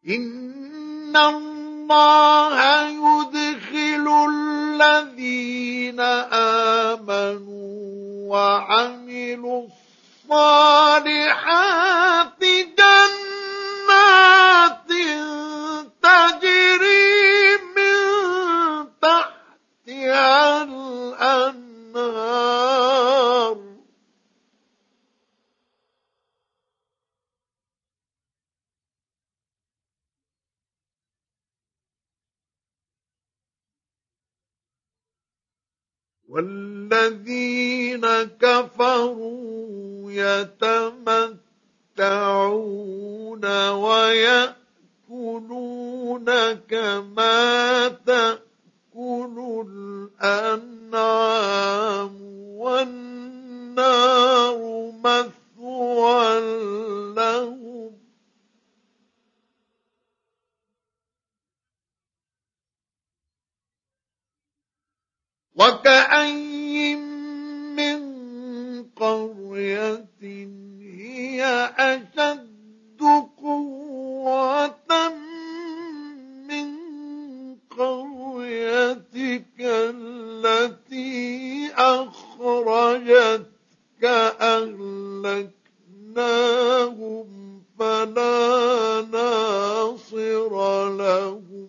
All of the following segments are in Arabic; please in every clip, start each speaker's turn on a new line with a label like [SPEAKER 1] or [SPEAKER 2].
[SPEAKER 1] إن الله يدخل الذين آمنوا وعملوا الصالحات جنات تجري من تحتها الأنهار والذين كفروا يتمتعون ويأكلون كما تأكل الأنعام والنار مثوى لهم وكأين من قرية هي أشد قوة من قريتك التي أخرجتك أهلكناهم فلا ناصر لهم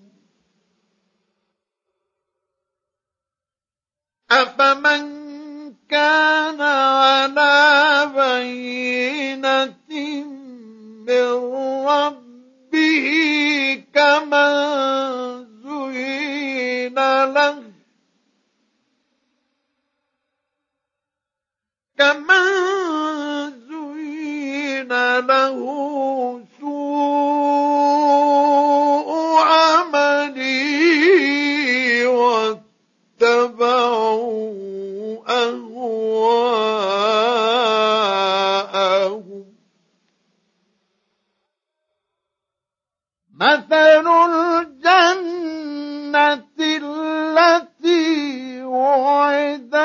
[SPEAKER 1] أفمن كان على بينة من ربه كمن زين له سوء عمله واتبعوا أهواءهم مثل الجنة التي وعد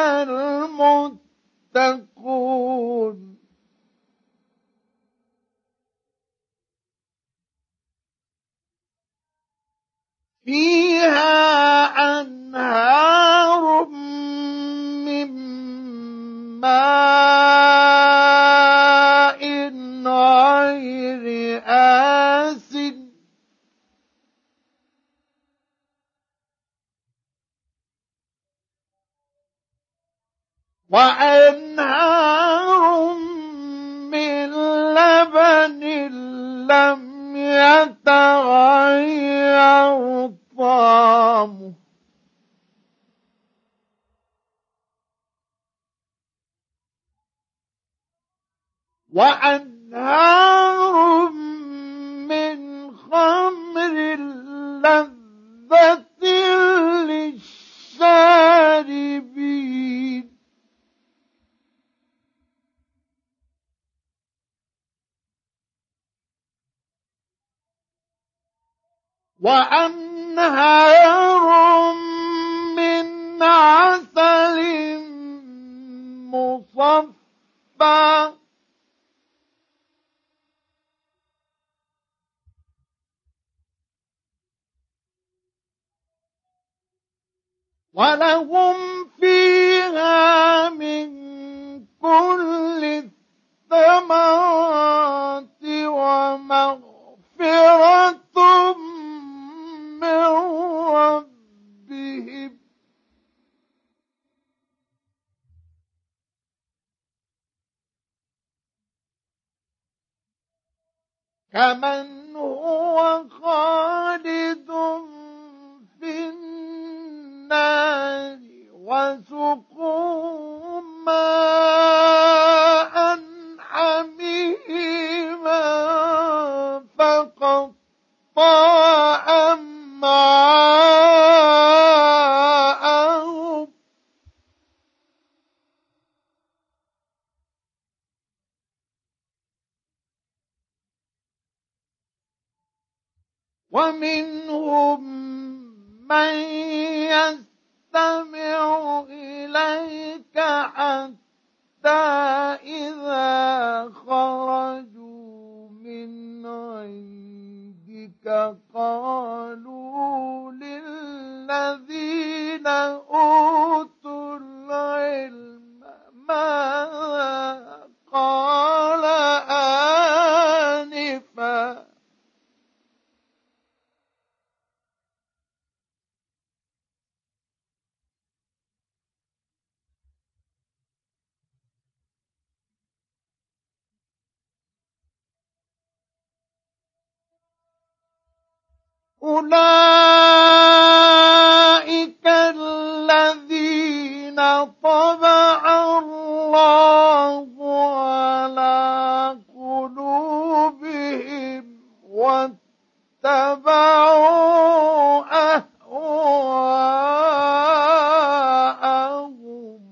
[SPEAKER 1] المتقون فيها أنهار من ماء غير آسن وأنهار من لبن لم يتغير طعمه وأنهار من خمر لذة للشاربين وأنهار من عسل مصفى ولهم فيها من كل الثمرات ومغفرة من ربهم كمن هو خالد في النار وسقوا ماء حميما فقطع أمعاءهم ومنهم من يستمع إليك حتى إذا خرجوا من عندك قالوا للذين أوتوا العلم ماذا قال آنفا أولئك الذين طبع الله على قلوبهم واتبعوا أهواءهم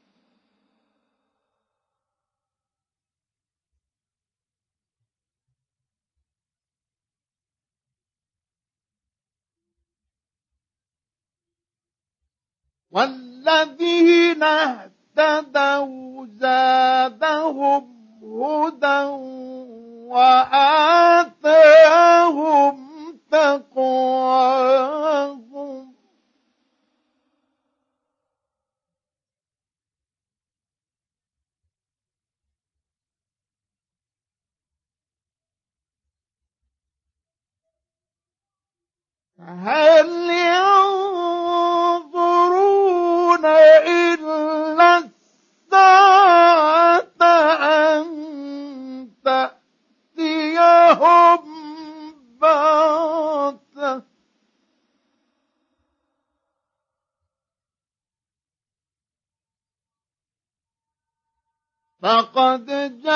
[SPEAKER 1] والذين اهتدوا زادهم هدى وآتاهم تقواهم هل ينظرون إلا الساعة أن تأتيهم بغتة فقد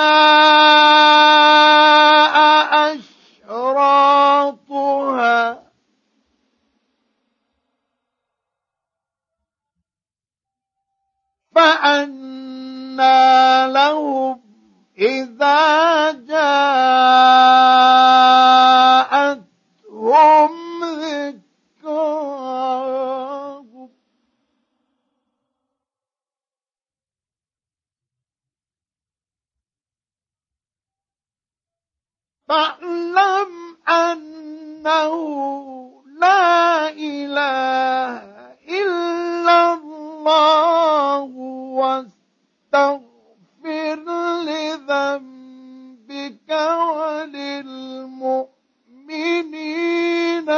[SPEAKER 1] جاء أشراطها فأنى لهم إذا جاءتهم ذكراهم فاعلم أنه لا إله إلا الله واستغفر لذنبك وللمؤمنين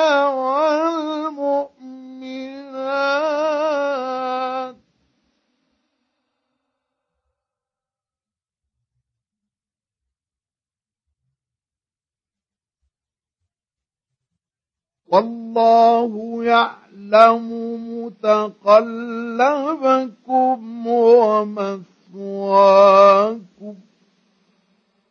[SPEAKER 1] والمؤمنات والله يعلم متقلبكم ومثواكم